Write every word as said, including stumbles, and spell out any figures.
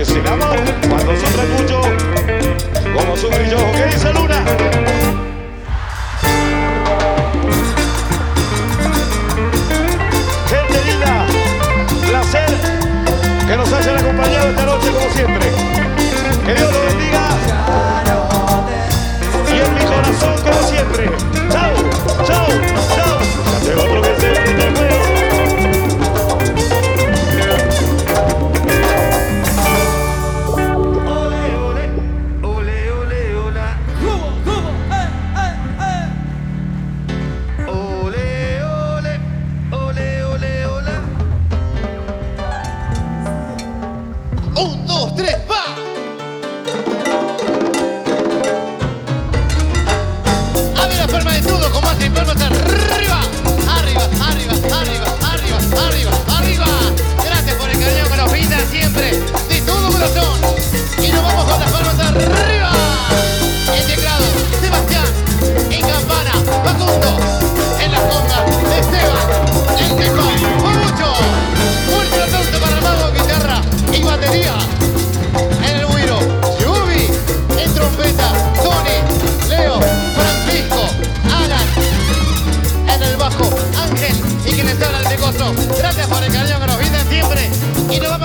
es el amor cuando sufre mucho, como sufrí yo. ¿Qué dice Luna? Gente linda, placer que nos hayan acompañado esta noche como siempre. Que Dios los bendiga. Y en mi corazón como siempre. Chao, chao, chao. Ya tengo otro que se le quita el juego. Un, dos, tres, va. A ver la palma de todo, como hacen palmas arriba, arriba, arriba, arriba, arriba, arriba, arriba. Gracias por el cariño que nos brindan siempre, de todo corazón. Y nos vamos con las palmas arriba. En teclado, Sebastián. En campana, Facundo. En la conga, Esteban. En teclado, mucho. Fuerte el aplauso para Mago, guitarra y batería. En el güiro, Yubi. En trompeta, Tony, Leo, Francisco, Alan. En el bajo, Ángel. Y quienes hablan de costo. Gracias por el cariño que nos brindan siempre. Y nos vamos